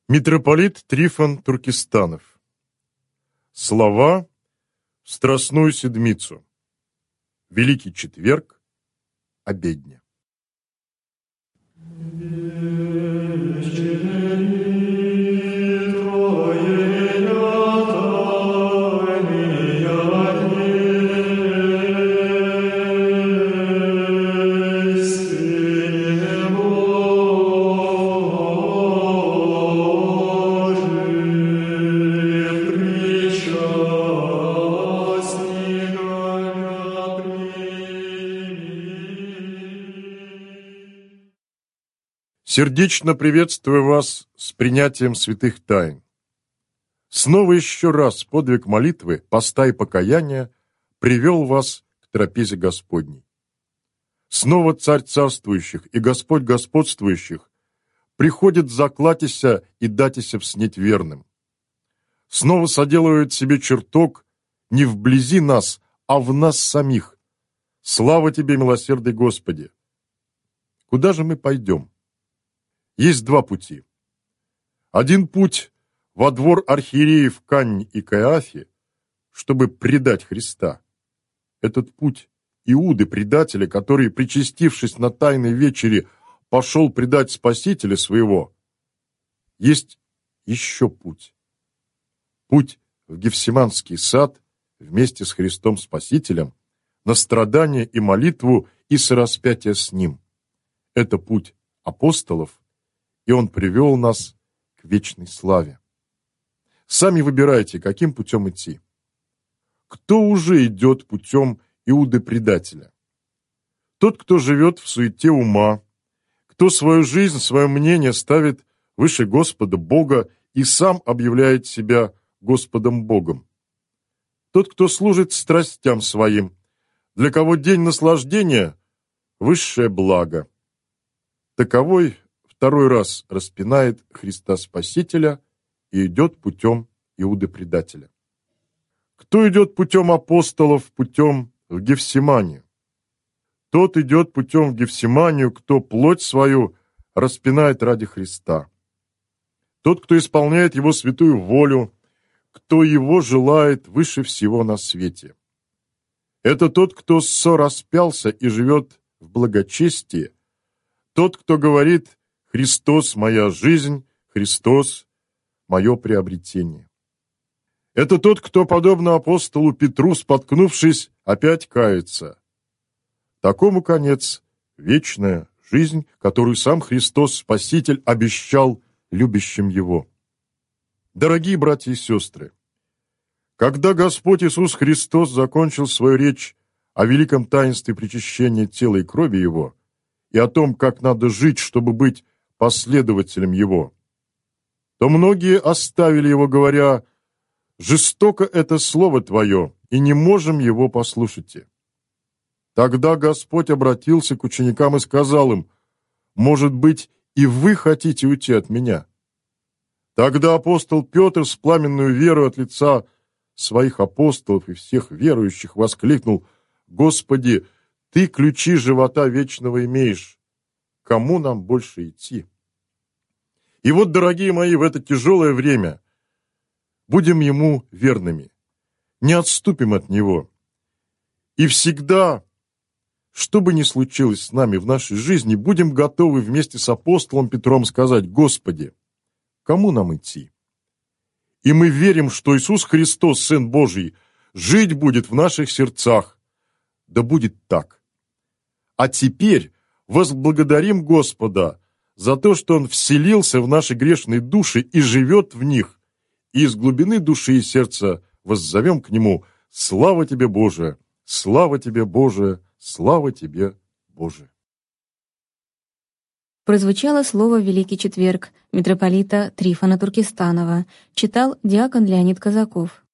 Митрополит Трифон Туркестанов. Слова в Страстную Седмицу. Великий четверг. Обедня. Сердечно приветствую вас с принятием святых тайн. Снова еще раз подвиг молитвы, поста и покаяния привел вас к трапезе Господней. Снова Царь царствующих и Господь господствующих приходит заклатися и датися вснеть верным. Снова соделывает себе чертог не вблизи нас, а в нас самих. Слава Тебе, милосердный Господи! Куда же мы пойдем? Есть два пути. Один путь во двор архиереев Канне и Каиафе, чтобы предать Христа. Этот путь Иуды, предателя, который, причастившись на тайной вечере, пошел предать Спасителя своего. Есть еще путь. Путь в Гефсиманский сад вместе с Христом Спасителем, на страдание и молитву и сораспятие с Ним. Это путь апостолов, и Он привел нас к вечной славе. Сами выбирайте, каким путем идти. Кто уже идет путем Иуды-предателя? Тот, кто живет в суете ума, кто свою жизнь, свое мнение ставит выше Господа Бога и сам объявляет себя Господом Богом. Тот, кто служит страстям своим, для кого день наслаждения – высшее благо. Таковой второй раз распинает Христа Спасителя и идет путем Иуды-предателя. Кто идет путем апостолов, путем в Гефсиманию? Тот идет путем в Гефсиманию, кто плоть свою распинает ради Христа. Тот, кто исполняет Его святую волю, кто Его желает выше всего на свете. Это тот, кто сораспялся и живет в благочестии, тот, кто говорит: «Христос – моя жизнь, Христос – мое приобретение». Это тот, кто, подобно апостолу Петру, споткнувшись, опять кается. Такому конец – вечная жизнь, которую сам Христос, Спаситель, обещал любящим Его. Дорогие братья и сестры, когда Господь Иисус Христос закончил свою речь о великом таинстве причащения тела и крови Его и о том, как надо жить, чтобы быть последователем Его, то многие оставили Его, говоря: «Жестоко это слово Твое, и не можем его послушать». Тогда Господь обратился к ученикам и сказал им: «Может быть, и вы хотите уйти от Меня?» Тогда апостол Петр с пламенную верой от лица своих апостолов и всех верующих воскликнул: «Господи, Ты ключи живота вечного имеешь. Кому нам больше идти?» И вот, дорогие мои, в это тяжелое время будем Ему верными, не отступим от Него. И всегда, что бы ни случилось с нами в нашей жизни, будем готовы вместе с апостолом Петром сказать: «Господи, кому нам идти?» И мы верим, что Иисус Христос, Сын Божий, жить будет в наших сердцах. Да будет так. А теперь возблагодарим Господа за то, что Он вселился в наши грешные души и живет в них, и из глубины души и сердца воззовем к Нему: «Слава Тебе, Боже! Слава Тебе, Боже! Слава Тебе, Боже!» Прозвучало слово «Великий четверг» митрополита Трифона Туркестанова. Читал диакон Леонид Казаков.